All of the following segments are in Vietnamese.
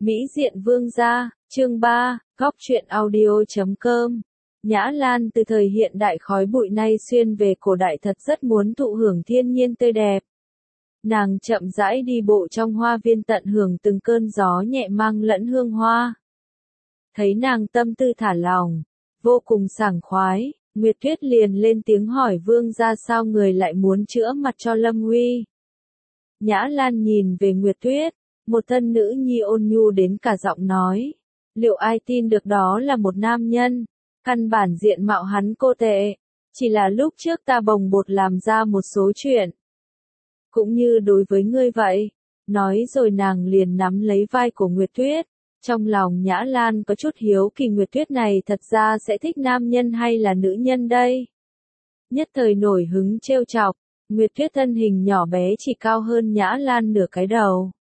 Mỹ diện vương gia, chương 3, góc truyện audio.com. Nhã Lan từ thời hiện đại khói bụi nay xuyên về cổ đại thật rất muốn thụ hưởng thiên nhiên tươi đẹp. Nàng chậm rãi đi bộ trong hoa viên tận hưởng từng cơn gió nhẹ mang lẫn hương hoa. Thấy nàng tâm tư thả lỏng, vô cùng sảng khoái, Nguyệt Tuyết liền lên tiếng hỏi vương gia sao người lại muốn chữa mặt cho Lâm Huy. Nhã Lan nhìn về Nguyệt Tuyết, một thân nữ nhi ôn nhu đến cả giọng nói. Liệu ai tin được đó là một nam nhân? Căn bản diện mạo hắn cô tệ. Chỉ là lúc trước ta bồng bột làm ra một số chuyện. Cũng như đối với ngươi vậy. Nói rồi nàng liền nắm lấy vai của Nguyệt Tuyết. Trong lòng Nhã Lan có chút hiếu kỳ Nguyệt Tuyết này thật ra sẽ thích nam nhân hay là nữ nhân đây? Nhất thời nổi hứng trêu chọc. Nguyệt Tuyết thân hình nhỏ bé chỉ cao hơn Nhã Lan nửa cái đầu.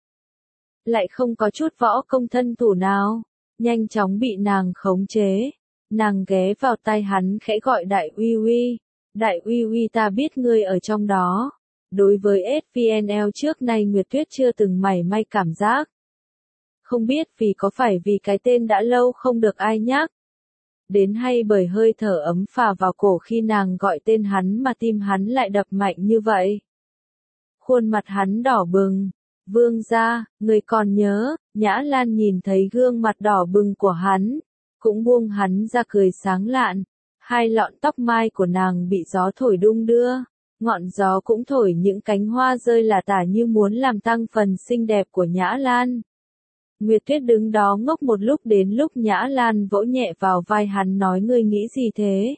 Lại không có chút võ công thân thủ nào, nhanh chóng bị nàng khống chế. Nàng ghé vào tai hắn khẽ gọi Đại Uy Uy. Đại Uy Uy ta biết ngươi ở trong đó. Đối với SVNL trước nay Nguyệt Tuyết chưa từng mảy may cảm giác. Không biết vì có phải vì cái tên đã lâu không được ai nhắc. Đến hay bởi hơi thở ấm phả vào cổ khi nàng gọi tên hắn mà tim hắn lại đập mạnh như vậy. Khuôn mặt hắn đỏ bừng. Vương gia, người còn nhớ, Nhã Lan nhìn thấy gương mặt đỏ bừng của hắn, cũng buông hắn ra cười sáng lạn. Hai lọn tóc mai của nàng bị gió thổi đung đưa, ngọn gió cũng thổi những cánh hoa rơi lả tả như muốn làm tăng phần xinh đẹp của Nhã Lan. Nguyệt Tuyết đứng đó ngốc một lúc đến lúc Nhã Lan vỗ nhẹ vào vai hắn nói ngươi nghĩ gì thế?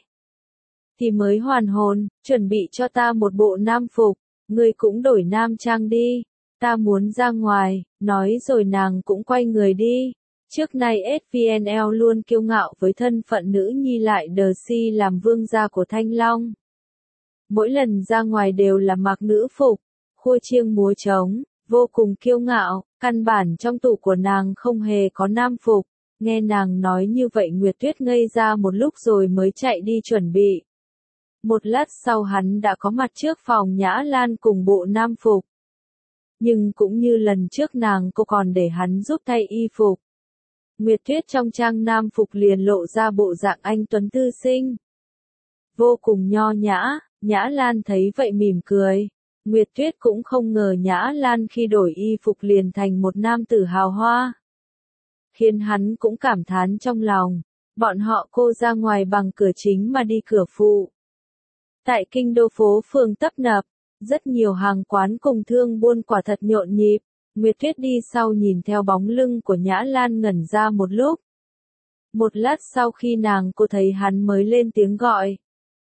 Thì mới hoàn hồn, chuẩn bị cho ta một bộ nam phục, ngươi cũng đổi nam trang đi. Ta muốn ra ngoài, nói rồi nàng cũng quay người đi. Trước nay SVNL luôn kiêu ngạo với thân phận nữ nhi lại đờ si làm vương gia của Thanh Long. Mỗi lần ra ngoài đều là mặc nữ phục, khua chiêng múa trống, vô cùng kiêu ngạo, căn bản trong tủ của nàng không hề có nam phục. Nghe nàng nói như vậy Nguyệt Tuyết ngây ra một lúc rồi mới chạy đi chuẩn bị. Một lát sau hắn đã có mặt trước phòng Nhã Lan cùng bộ nam phục. Nhưng cũng như lần trước nàng cô còn để hắn giúp thay y phục. Nguyệt Tuyết trong trang nam phục liền lộ ra bộ dạng anh tuấn thư sinh. Vô cùng nho nhã, Nhã Lan thấy vậy mỉm cười. Nguyệt Tuyết cũng không ngờ Nhã Lan khi đổi y phục liền thành một nam tử hào hoa. Khiến hắn cũng cảm thán trong lòng, bọn họ cô ra ngoài bằng cửa chính mà đi cửa phụ. Tại kinh đô phố phường tấp nập. Rất nhiều hàng quán cùng thương buôn quả thật nhộn nhịp, Nguyệt Tuyết đi sau nhìn theo bóng lưng của Nhã Lan ngẩn ra một lúc. Một lát sau khi nàng cô thấy hắn mới lên tiếng gọi.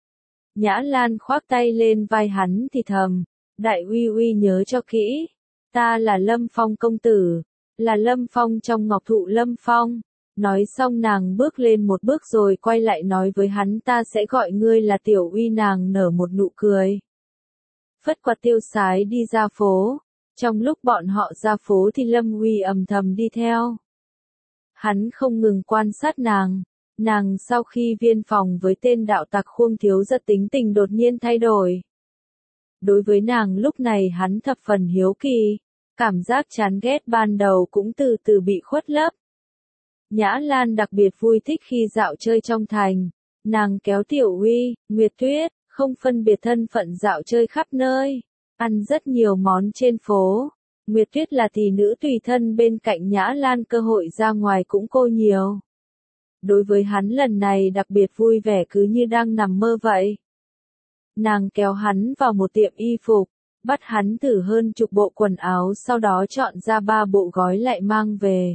Nhã Lan khoác tay lên vai hắn thì thầm, Đại Uy Uy nhớ cho kỹ, ta là Lâm Phong công tử, là Lâm Phong trong Ngọc Thụ Lâm Phong. Nói xong nàng bước lên một bước rồi quay lại nói với hắn ta sẽ gọi ngươi là Tiểu Uy nàng nở một nụ cười. Phất quạt tiêu sái đi ra phố. Trong lúc bọn họ ra phố thì Lâm Huy âm thầm đi theo. Hắn không ngừng quan sát nàng. Nàng sau khi viên phòng với tên đạo tặc Khuông Thiếu Giật tính tình đột nhiên thay đổi. Đối với nàng lúc này hắn thập phần hiếu kỳ. Cảm giác chán ghét ban đầu cũng từ từ bị khuất lấp. Nhã Lan đặc biệt vui thích khi dạo chơi trong thành. Nàng kéo Tiểu Uy, Nguyệt Tuyết. Không phân biệt thân phận dạo chơi khắp nơi, ăn rất nhiều món trên phố. Nguyệt Tuyết là tỷ nữ tùy thân bên cạnh Nhã Lan cơ hội ra ngoài cũng cô nhiều. Đối với hắn lần này đặc biệt vui vẻ cứ như đang nằm mơ vậy. Nàng kéo hắn vào một tiệm y phục, bắt hắn thử hơn chục bộ quần áo sau đó chọn ra 3 bộ gói lại mang về.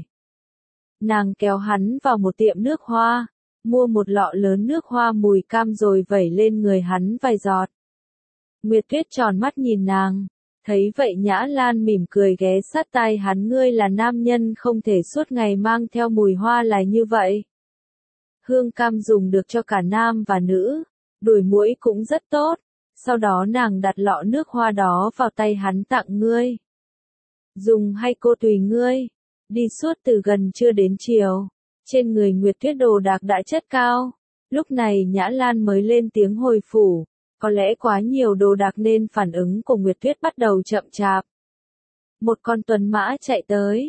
Nàng kéo hắn vào một tiệm nước hoa. Mua một lọ lớn nước hoa mùi cam rồi vẩy lên người hắn vài giọt. Nguyệt Tuyết tròn mắt nhìn nàng. Thấy vậy Nhã Lan mỉm cười ghé sát tai hắn ngươi là nam nhân không thể suốt ngày mang theo mùi hoa lại như vậy. Hương cam dùng được cho cả nam và nữ. Đuổi muỗi cũng rất tốt. Sau đó nàng đặt lọ nước hoa đó vào tay hắn tặng ngươi. Dùng hay cô tùy ngươi. Đi suốt từ gần trưa đến chiều. Trên người Nguyệt Tuyết đồ đạc đã chất cao. Lúc này Nhã Lan mới lên tiếng hồi phủ. Có lẽ quá nhiều đồ đạc nên phản ứng của Nguyệt Tuyết bắt đầu chậm chạp. Một con tuấn mã chạy tới.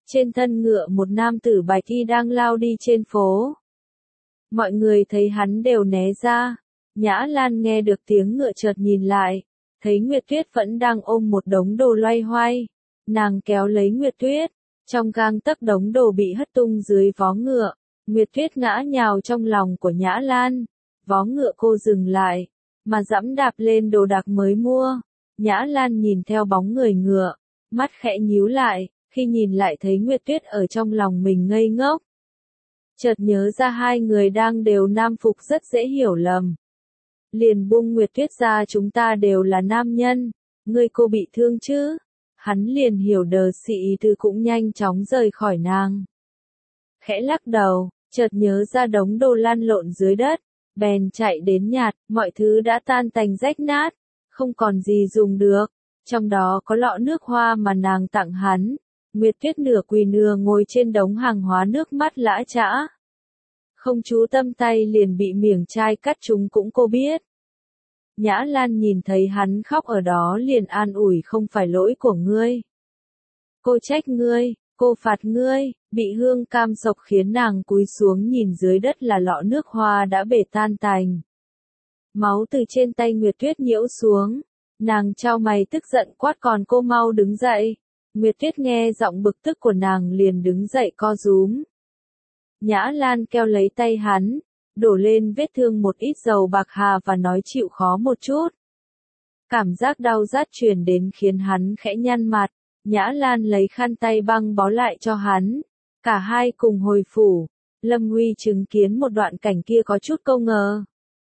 Trên thân ngựa một nam tử bạch y đang lao đi trên phố. Mọi người thấy hắn đều né ra. Nhã Lan nghe được tiếng ngựa chợt nhìn lại, thấy Nguyệt Tuyết vẫn đang ôm một đống đồ loay hoay. Nàng kéo lấy Nguyệt Tuyết, trong gang tấc đống đồ bị hất tung dưới vó ngựa. Nguyệt Tuyết ngã nhào trong lòng của Nhã Lan. Vó ngựa cô dừng lại, mà giẫm đạp lên đồ đạc mới mua. Nhã Lan nhìn theo bóng người ngựa, mắt khẽ nhíu lại, khi nhìn lại thấy Nguyệt Tuyết ở trong lòng mình ngây ngốc. Chợt nhớ ra hai người đang đều nam phục rất dễ hiểu lầm. Liền buông Nguyệt Tuyết ra, chúng ta đều là nam nhân, cô bị thương chứ? Hắn liền hiểu đờ sĩ từ cũng nhanh chóng rời khỏi nàng. Khẽ lắc đầu, chợt nhớ ra đống đồ lăn lộn dưới đất, bèn chạy đến nhặt, mọi thứ đã tan tành rách nát, không còn gì dùng được, trong đó có lọ nước hoa mà nàng tặng hắn. Nguyệt Tuyết nửa quỳ nửa ngồi trên đống hàng hóa, nước mắt lã chã. Không chú tâm tay liền bị miểng chai cắt trúng cũng cô biết. Nhã Lan nhìn thấy hắn khóc ở đó liền an ủi, không phải lỗi của ngươi. Cô trách ngươi, cô phạt ngươi, bị hương cam sộc khiến nàng cúi xuống nhìn dưới đất là lọ nước hoa đã bể tan tành. Máu từ trên tay Nguyệt Tuyết nhiễu xuống, nàng chau mày tức giận quát, còn cô mau đứng dậy. Nguyệt Tuyết nghe giọng bực tức của nàng liền đứng dậy co rúm. Nhã Lan kéo lấy tay hắn, đổ lên vết thương một ít dầu bạc hà và nói chịu khó một chút. Cảm giác đau rát truyền đến khiến hắn khẽ nhăn mặt, Nhã Lan lấy khăn tay băng bó lại cho hắn. Cả hai cùng hồi phủ, Lâm Huy chứng kiến một đoạn cảnh kia có chút câu ngờ.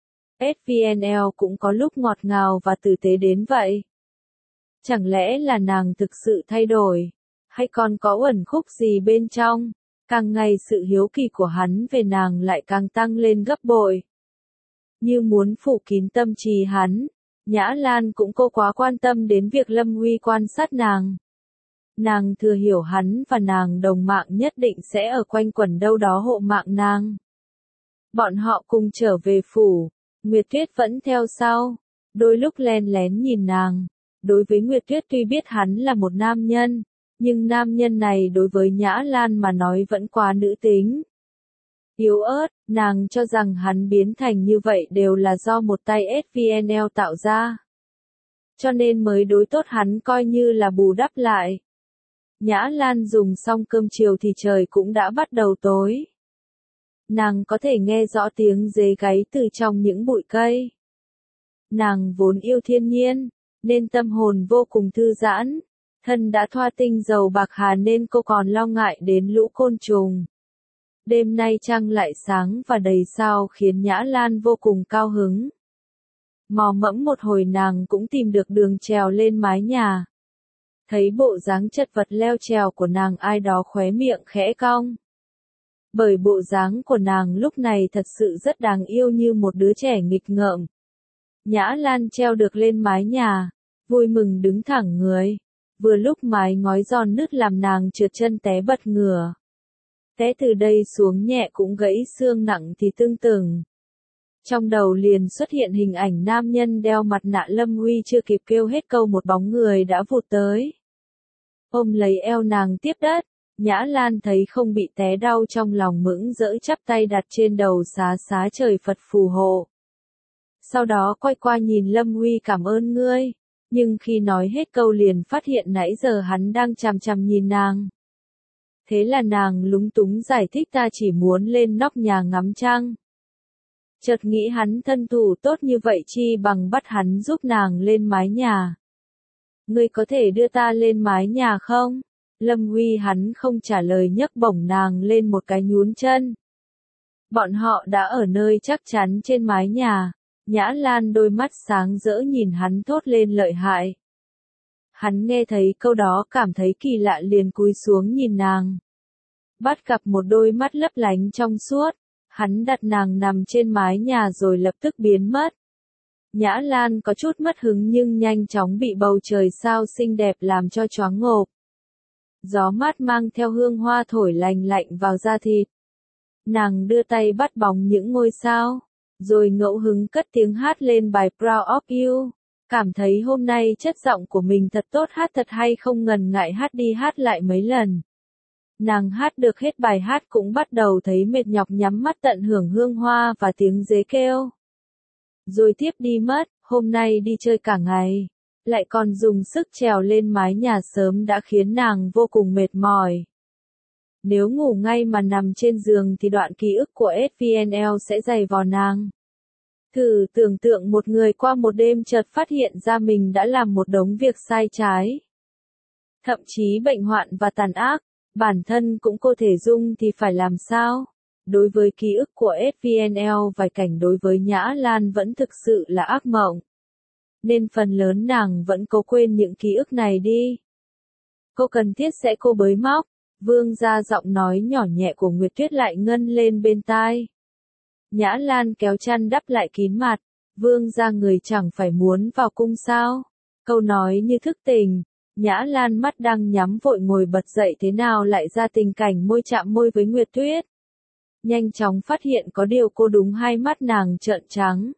SVNL cũng có lúc ngọt ngào và tử tế đến vậy. Chẳng lẽ là nàng thực sự thay đổi, hay còn có uẩn khúc gì bên trong? Càng ngày sự hiếu kỳ của hắn về nàng lại càng tăng lên gấp bội. Như muốn phủ kín tâm trí hắn, Nhã Lan cũng cô quá quan tâm đến việc Lâm Huy quan sát nàng. Nàng thừa hiểu hắn và nàng đồng mạng nhất định sẽ ở quanh quẩn đâu đó hộ mạng nàng. Bọn họ cùng trở về phủ, Nguyệt Tuyết vẫn theo sau, đôi lúc len lén nhìn nàng. Đối với Nguyệt Tuyết tuy biết hắn là một nam nhân, nhưng nam nhân này đối với Nhã Lan mà nói vẫn quá nữ tính. Yếu ớt, nàng cho rằng hắn biến thành như vậy đều là do một tay SVNL tạo ra. Cho nên mới đối tốt hắn coi như là bù đắp lại. Nhã Lan dùng xong cơm chiều thì trời cũng đã bắt đầu tối. Nàng có thể nghe rõ tiếng dế gáy từ trong những bụi cây. Nàng vốn yêu thiên nhiên, nên tâm hồn vô cùng thư giãn. Thân đã thoa tinh dầu bạc hà nên cô còn lo ngại đến lũ côn trùng. Đêm nay trăng lại sáng và đầy sao khiến Nhã Lan vô cùng cao hứng. Mò mẫm một hồi nàng cũng tìm được đường trèo lên mái nhà. Thấy bộ dáng chật vật leo trèo của nàng, ai đó khóe miệng khẽ cong. Bởi bộ dáng của nàng lúc này thật sự rất đáng yêu như một đứa trẻ nghịch ngợm. Nhã Lan treo được lên mái nhà, vui mừng đứng thẳng người. Vừa lúc mái ngói giòn nứt làm nàng trượt chân té bật ngửa. Té từ đây xuống nhẹ cũng gãy xương, nặng thì tưng từng. Trong đầu liền xuất hiện hình ảnh nam nhân đeo mặt nạ. Lâm Huy chưa kịp kêu hết câu một bóng người đã vụt tới. Ôm lấy eo nàng tiếp đất, Nhã Lan thấy không bị té đau trong lòng mững rỡ, chắp tay đặt trên đầu xá xá trời Phật phù hộ. Sau đó quay qua nhìn Lâm Huy, cảm ơn ngươi. Nhưng khi nói hết câu liền phát hiện nãy giờ hắn đang chằm chằm nhìn nàng. Thế là nàng lúng túng giải thích, ta chỉ muốn lên nóc nhà ngắm trăng. Chợt nghĩ hắn thân thủ tốt như vậy chi bằng bắt hắn giúp nàng lên mái nhà. Ngươi có thể đưa ta lên mái nhà không? Lâm Huy hắn không trả lời, nhấc bổng nàng lên một cái nhún chân. Bọn họ đã ở nơi chắc chắn trên mái nhà. Nhã Lan đôi mắt sáng rỡ nhìn hắn thốt lên lợi hại. Hắn nghe thấy câu đó cảm thấy kỳ lạ liền cúi xuống nhìn nàng. Bắt gặp một đôi mắt lấp lánh trong suốt, hắn đặt nàng nằm trên mái nhà rồi lập tức biến mất. Nhã Lan có chút mất hứng nhưng nhanh chóng bị bầu trời sao xinh đẹp làm cho choáng ngộp. Gió mát mang theo hương hoa thổi lành lạnh vào da thịt. Nàng đưa tay bắt bóng những ngôi sao, rồi ngẫu hứng cất tiếng hát lên bài Proud of You. Cảm thấy hôm nay chất giọng của mình thật tốt, hát thật hay, không ngần ngại hát đi hát lại mấy lần. Nàng hát được hết bài hát cũng bắt đầu thấy mệt nhọc nhắm mắt tận hưởng hương hoa và tiếng dế kêu. Rồi tiếp đi mất, hôm nay đi chơi cả ngày, lại còn dùng sức trèo lên mái nhà sớm đã khiến nàng vô cùng mệt mỏi. Nếu ngủ ngay mà nằm trên giường thì đoạn ký ức của SVNL sẽ dày vò nàng. Thử tưởng tượng một người qua một đêm chợt phát hiện ra mình đã làm một đống việc sai trái. Thậm chí bệnh hoạn và tàn ác, bản thân cũng có thể dung thì phải làm sao? Đối với ký ức của SVNL vài cảnh đối với Nhã Lan vẫn thực sự là ác mộng. Nên phần lớn nàng vẫn cố quên những ký ức này đi. Cô cần thiết sẽ cô bới móc. Vương gia giọng nói nhỏ nhẹ của Nguyệt Tuyết lại ngân lên bên tai. Nhã Lan kéo chăn đắp lại kín mặt. Vương gia người chẳng phải muốn vào cung sao? Câu nói như thức tỉnh. Nhã Lan mắt đang nhắm vội ngồi bật dậy thế nào lại ra tình cảnh môi chạm môi với Nguyệt Tuyết. Nhanh chóng phát hiện có điều cô đúng hai mắt nàng trợn trắng.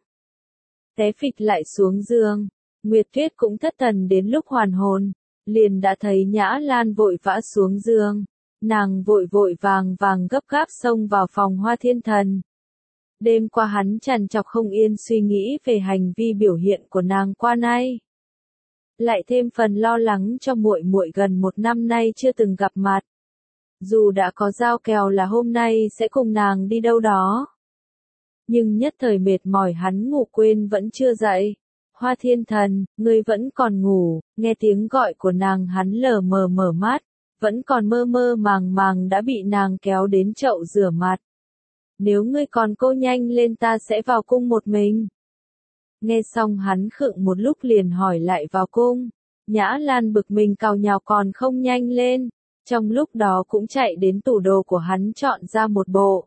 Té phịch lại xuống giường. Nguyệt Tuyết cũng thất thần đến lúc hoàn hồn. Liền đã thấy Nhã Lan vội vã xuống giường. Nàng vội vội vàng vàng gấp gáp xông vào phòng Hoa Thiên Thần. Đêm qua hắn trằn trọc không yên suy nghĩ về hành vi biểu hiện của nàng qua nay. Lại thêm phần lo lắng cho muội muội gần một năm nay chưa từng gặp mặt. Dù đã có giao kèo là hôm nay sẽ cùng nàng đi đâu đó. Nhưng nhất thời mệt mỏi hắn ngủ quên vẫn chưa dậy. Hoa Thiên Thần, ngươi vẫn còn ngủ, nghe tiếng gọi của nàng hắn lờ mờ mở mắt, vẫn còn mơ mơ màng màng đã bị nàng kéo đến chậu rửa mặt. Nếu ngươi còn cô nhanh lên ta sẽ vào cung một mình. Nghe xong hắn khựng một lúc liền hỏi lại vào cung. Nhã Lan bực mình cào nhào còn không nhanh lên. Trong lúc đó cũng chạy đến tủ đồ của hắn chọn ra một bộ.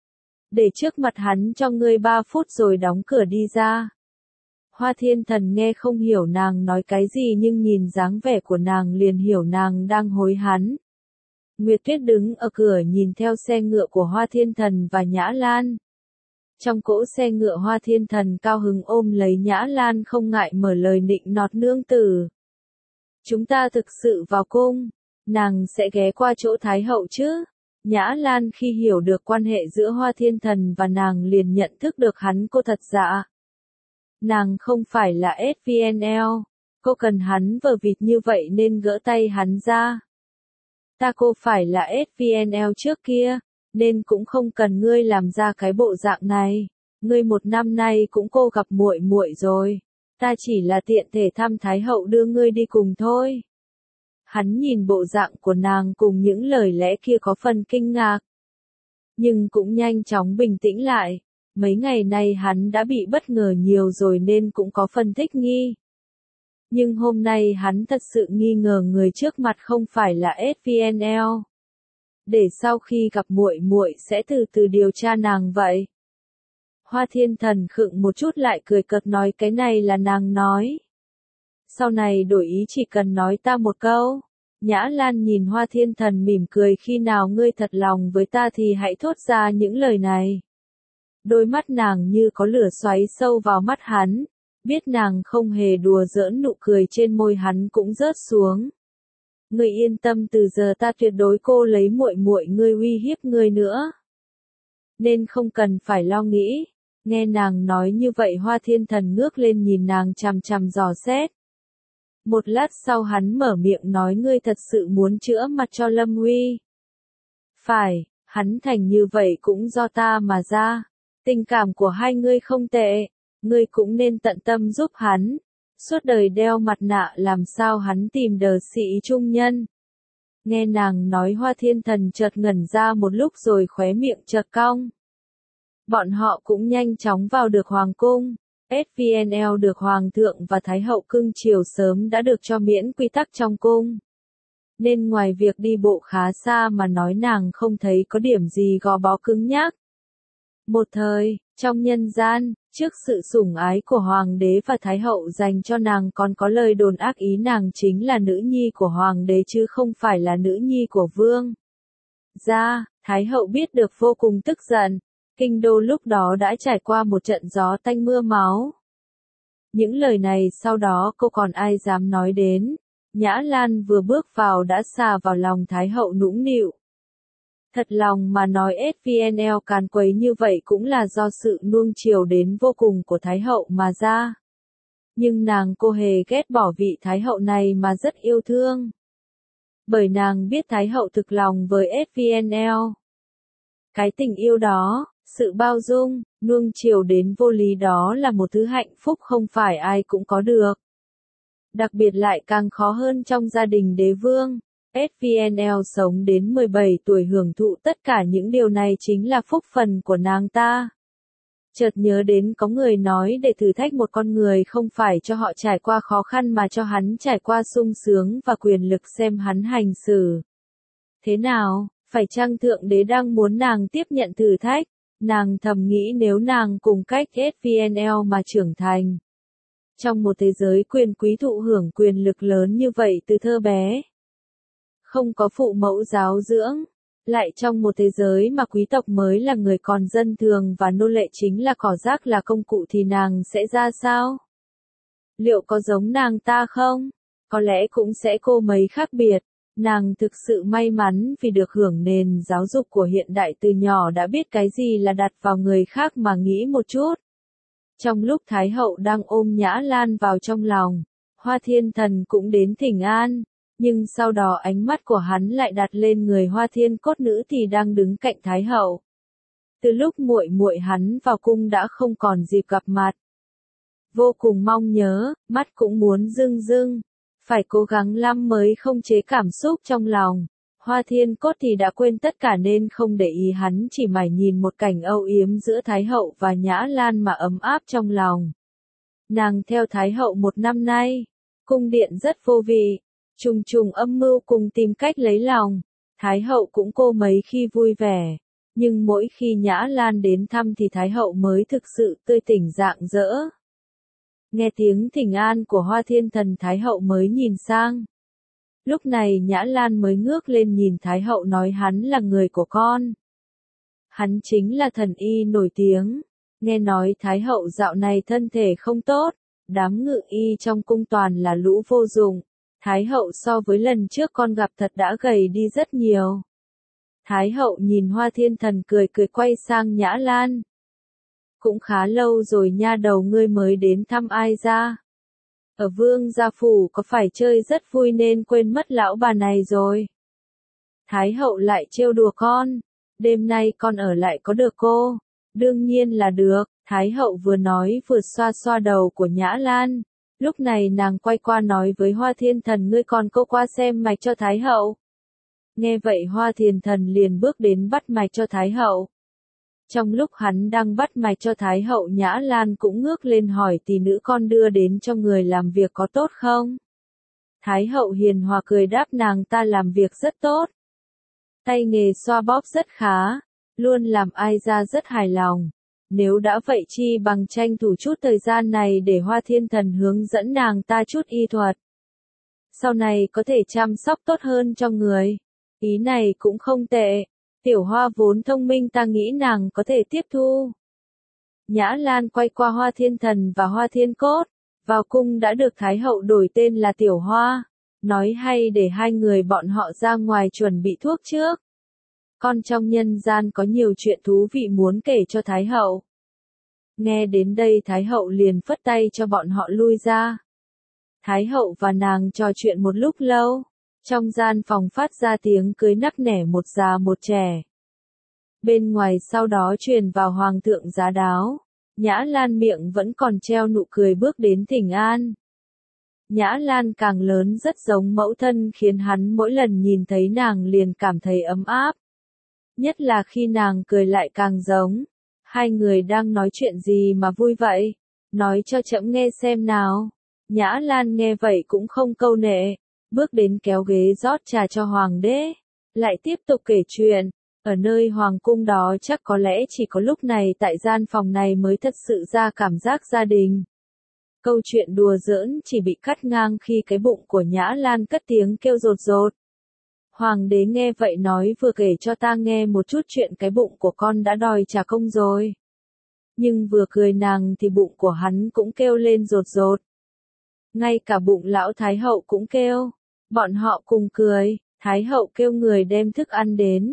Để trước mặt hắn cho ngươi 3 phút rồi đóng cửa đi ra. Hoa Thiên Thần nghe không hiểu nàng nói cái gì nhưng nhìn dáng vẻ của nàng liền hiểu nàng đang hối hắn. Nguyệt Tuyết đứng ở cửa nhìn theo xe ngựa của Hoa Thiên Thần và Nhã Lan. Trong cỗ xe ngựa Hoa Thiên Thần cao hứng ôm lấy Nhã Lan không ngại mở lời nịnh nọt nương tử. Chúng ta thực sự vào cung, nàng sẽ ghé qua chỗ Thái Hậu chứ? Nhã Lan khi hiểu được quan hệ giữa Hoa Thiên Thần và nàng liền nhận thức được hắn cô thật dạ. Nàng không phải là SVNL, cô cần hắn vờ vịt như vậy nên gỡ tay hắn ra. Ta cô phải là SVNL trước kia, nên cũng không cần ngươi làm ra cái bộ dạng này. Ngươi một năm nay cũng cô gặp muội muội rồi. Ta chỉ là tiện thể thăm Thái Hậu đưa ngươi đi cùng thôi. Hắn nhìn bộ dạng của nàng cùng những lời lẽ kia có phần kinh ngạc. Nhưng cũng nhanh chóng bình tĩnh lại. Mấy ngày nay hắn đã bị bất ngờ nhiều rồi nên cũng có phần thích nghi. Nhưng hôm nay hắn thật sự nghi ngờ người trước mặt không phải là SVNL. Để sau khi gặp muội muội sẽ từ từ điều tra nàng vậy. Hoa Thiên Thần khựng một chút lại cười cợt nói cái này là nàng nói. Sau này đổi ý chỉ cần nói ta một câu. Nhã Lan nhìn Hoa Thiên Thần mỉm cười khi nào ngươi thật lòng với ta thì hãy thốt ra những lời này. Đôi mắt nàng như có lửa xoáy sâu vào mắt hắn. Biết nàng không hề đùa giỡn nụ cười trên môi hắn cũng rớt xuống. Ngươi yên tâm từ giờ ta tuyệt đối cô lấy muội muội ngươi uy hiếp ngươi nữa. Nên không cần phải lo nghĩ. Nghe nàng nói như vậy Hoa Thiên Thần ngước lên nhìn nàng chằm chằm dò xét. Một lát sau hắn mở miệng nói ngươi thật sự muốn chữa mặt cho Lâm Huy. Phải, hắn thành như vậy cũng do ta mà ra. Tình cảm của hai ngươi không tệ. Ngươi cũng nên tận tâm giúp hắn. Suốt đời đeo mặt nạ làm sao hắn tìm đờ sĩ trung nhân. Nghe nàng nói Hoa Thiên Thần chợt ngẩn ra một lúc rồi khóe miệng chợt cong. Bọn họ cũng nhanh chóng vào được hoàng cung. SVNL được hoàng thượng và thái hậu cưng chiều sớm đã được cho miễn quy tắc trong cung. Nên ngoài việc đi bộ khá xa mà nói nàng không thấy có điểm gì gò bó cứng nhắc. Một thời, trong nhân gian, trước sự sủng ái của hoàng đế và thái hậu dành cho nàng còn có lời đồn ác ý nàng chính là nữ nhi của hoàng đế chứ không phải là nữ nhi của vương gia. Thái hậu biết được vô cùng tức giận. Kinh đô lúc đó đã trải qua một trận gió tanh mưa máu. Những lời này sau đó cô còn ai dám nói đến. Nhã Lan vừa bước vào đã xà vào lòng thái hậu nũng nịu. Thật lòng mà nói SVNL càn quấy như vậy cũng là do sự nuông chiều đến vô cùng của Thái hậu mà ra. Nhưng nàng cô hề ghét bỏ vị Thái hậu này mà rất yêu thương. Bởi nàng biết Thái hậu thực lòng với SVNL. Cái tình yêu đó, sự bao dung, nuông chiều đến vô lý đó là một thứ hạnh phúc không phải ai cũng có được. Đặc biệt lại càng khó hơn trong gia đình đế vương. SVNL sống đến 17 tuổi hưởng thụ tất cả những điều này chính là phúc phần của nàng ta. Chợt nhớ đến có người nói để thử thách một con người không phải cho họ trải qua khó khăn mà cho hắn trải qua sung sướng và quyền lực xem hắn hành xử. Thế nào, phải chăng Thượng Đế đang muốn nàng tiếp nhận thử thách? Nàng thầm nghĩ nếu nàng cùng cách SVNL mà trưởng thành. Trong một thế giới quyền quý thụ hưởng quyền lực lớn như vậy từ thơ bé. Không có phụ mẫu giáo dưỡng. Lại trong một thế giới mà quý tộc mới là người còn dân thường và nô lệ chính là cỏ rác là công cụ thì nàng sẽ ra sao? Liệu có giống nàng ta không? Có lẽ cũng sẽ cô mấy khác biệt. Nàng thực sự may mắn vì được hưởng nền giáo dục của hiện đại từ nhỏ đã biết cái gì là đặt vào người khác mà nghĩ một chút. Trong lúc Thái hậu đang ôm Nhã Lan vào trong lòng, Hoa Thiên Thần cũng đến thỉnh an. Nhưng sau đó ánh mắt của hắn lại đặt lên người Hoa Thiên Cốt nữ thì đang đứng cạnh Thái hậu. Từ lúc muội muội hắn vào cung đã không còn dịp gặp mặt. Vô cùng mong nhớ, mắt cũng muốn rưng rưng. Phải cố gắng lắm mới không chế cảm xúc trong lòng. Hoa Thiên Cốt thì đã quên tất cả nên không để ý hắn chỉ mải nhìn một cảnh âu yếm giữa Thái hậu và Nhã Lan mà ấm áp trong lòng. Nàng theo Thái hậu 1 năm nay. Cung điện rất vô vị. Trùng trùng âm mưu cùng tìm cách lấy lòng. Thái hậu cũng cô mấy khi vui vẻ. Nhưng mỗi khi Nhã Lan đến thăm thì Thái hậu mới thực sự tươi tỉnh rạng rỡ. Nghe tiếng thỉnh an của Hoa Thiên Thần Thái hậu mới nhìn sang. Lúc này Nhã Lan mới ngước lên nhìn Thái hậu nói hắn là người của con. Hắn chính là thần y nổi tiếng. Nghe nói Thái hậu dạo này thân thể không tốt. Đám ngự y trong cung toàn là lũ vô dụng. Thái hậu so với lần trước con gặp thật đã gầy đi rất nhiều. Thái hậu nhìn Hoa Thiên Thần cười cười quay sang Nhã Lan. Cũng khá lâu rồi nha đầu ngươi mới đến thăm ai ra. Ở Vương gia phủ có phải chơi rất vui nên quên mất lão bà này rồi. Thái hậu lại trêu đùa con. Đêm nay con ở lại có được cô? Đương nhiên là được. Thái hậu vừa nói vừa xoa xoa đầu của Nhã Lan. Lúc này nàng quay qua nói với Hoa Thiên Thần ngươi còn cô qua xem mạch cho Thái hậu. Nghe vậy Hoa Thiên Thần liền bước đến bắt mạch cho Thái hậu. Trong lúc hắn đang bắt mạch cho Thái hậu Nhã Lan cũng ngước lên hỏi tỷ nữ con đưa đến cho người làm việc có tốt không? Thái hậu hiền hòa cười đáp nàng ta làm việc rất tốt. Tay nghề xoa bóp rất khá, luôn làm ai ra rất hài lòng. Nếu đã vậy chi bằng tranh thủ chút thời gian này để Hoa Thiên Thần hướng dẫn nàng ta chút y thuật. Sau này có thể chăm sóc tốt hơn cho người. Ý này cũng không tệ. Tiểu Hoa vốn thông minh ta nghĩ nàng có thể tiếp thu. Nhã Lan quay qua Hoa Thiên Thần và Hoa Thiên Cốt. Vào cung đã được Thái hậu đổi tên là Tiểu Hoa. Nói hay để hai người bọn họ ra ngoài chuẩn bị thuốc trước. Con trong nhân gian có nhiều chuyện thú vị muốn kể cho Thái hậu. Nghe đến đây Thái hậu liền phất tay cho bọn họ lui ra. Thái hậu và nàng trò chuyện một lúc lâu. Trong gian phòng phát ra tiếng cưới nắc nẻ một già một trẻ. Bên ngoài sau đó truyền vào hoàng thượng giá đáo. Nhã Lan miệng vẫn còn treo nụ cười bước đến thỉnh an. Nhã Lan càng lớn rất giống mẫu thân khiến hắn mỗi lần nhìn thấy nàng liền cảm thấy ấm áp. Nhất là khi nàng cười lại càng giống. Hai người đang nói chuyện gì mà vui vậy? Nói cho trẫm nghe xem nào. Nhã Lan nghe vậy cũng không câu nệ. Bước đến kéo ghế rót trà cho hoàng đế. Lại tiếp tục kể chuyện. Ở nơi hoàng cung đó chắc có lẽ chỉ có lúc này tại gian phòng này mới thật sự ra cảm giác gia đình. Câu chuyện đùa giỡn chỉ bị cắt ngang khi cái bụng của Nhã Lan cất tiếng kêu rột rột. Hoàng đế nghe vậy nói vừa kể cho ta nghe một chút chuyện cái bụng của con đã đòi trả công rồi. Nhưng vừa cười nàng thì bụng của hắn cũng kêu lên rột rột. Ngay cả bụng lão Thái hậu cũng kêu. Bọn họ cùng cười, Thái hậu kêu người đem thức ăn đến.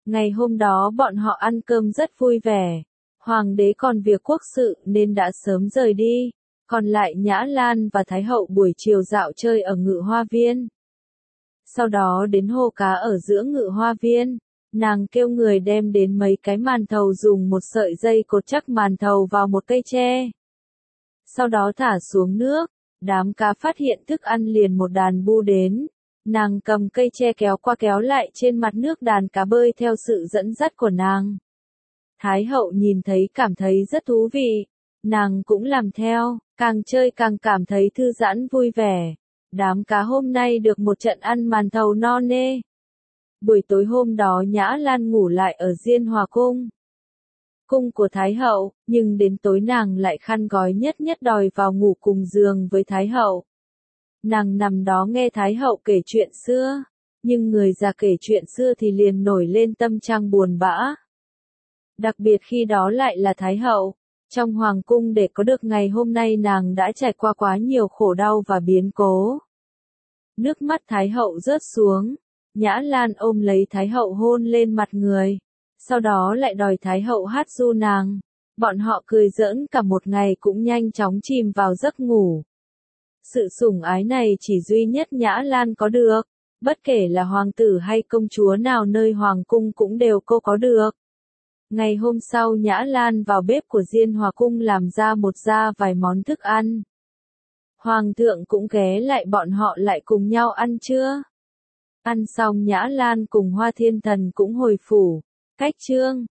Ngày hôm đó bọn họ ăn cơm rất vui vẻ. Hoàng đế còn việc quốc sự nên đã sớm rời đi, còn lại Nhã Lan và Thái hậu buổi chiều dạo chơi ở Ngự Hoa Viên. Sau đó đến hồ cá ở giữa Ngự Hoa Viên, nàng kêu người đem đến mấy cái màn thầu dùng một sợi dây cột chắc màn thầu vào một cây tre. Sau đó thả xuống nước, đám cá phát hiện thức ăn liền một đàn bu đến. Nàng cầm cây tre kéo qua kéo lại trên mặt nước, đàn cá bơi theo sự dẫn dắt của nàng. Thái hậu nhìn thấy cảm thấy rất thú vị, nàng cũng làm theo, càng chơi càng cảm thấy thư giãn vui vẻ. Đám cá hôm nay được một trận ăn màn thầu no nê. Buổi tối hôm đó Nhã Lan ngủ lại ở Diên Hòa Cung. Cung của Thái hậu, nhưng đến tối nàng lại khăn gói nhất nhất đòi vào ngủ cùng giường với Thái hậu. Nàng nằm đó nghe Thái hậu kể chuyện xưa, nhưng người già kể chuyện xưa thì liền nổi lên tâm trạng buồn bã. Đặc biệt khi đó lại là Thái hậu. Trong hoàng cung để có được ngày hôm nay nàng đã trải qua quá nhiều khổ đau và biến cố. Nước mắt Thái hậu rớt xuống, Nhã Lan ôm lấy Thái hậu hôn lên mặt người, sau đó lại đòi Thái hậu hát ru nàng. Bọn họ cười giỡn cả một ngày cũng nhanh chóng chìm vào giấc ngủ. Sự sủng ái này chỉ duy nhất Nhã Lan có được, bất kể là hoàng tử hay công chúa nào nơi hoàng cung cũng đều cô có được. Ngày hôm sau Nhã Lan vào bếp của Diên Hòa Cung làm ra vài món thức ăn. Hoàng thượng cũng ghé lại, bọn họ lại cùng nhau ăn trưa. Ăn xong Nhã Lan cùng Hoa Thiên Thần cũng hồi phủ. Cách chương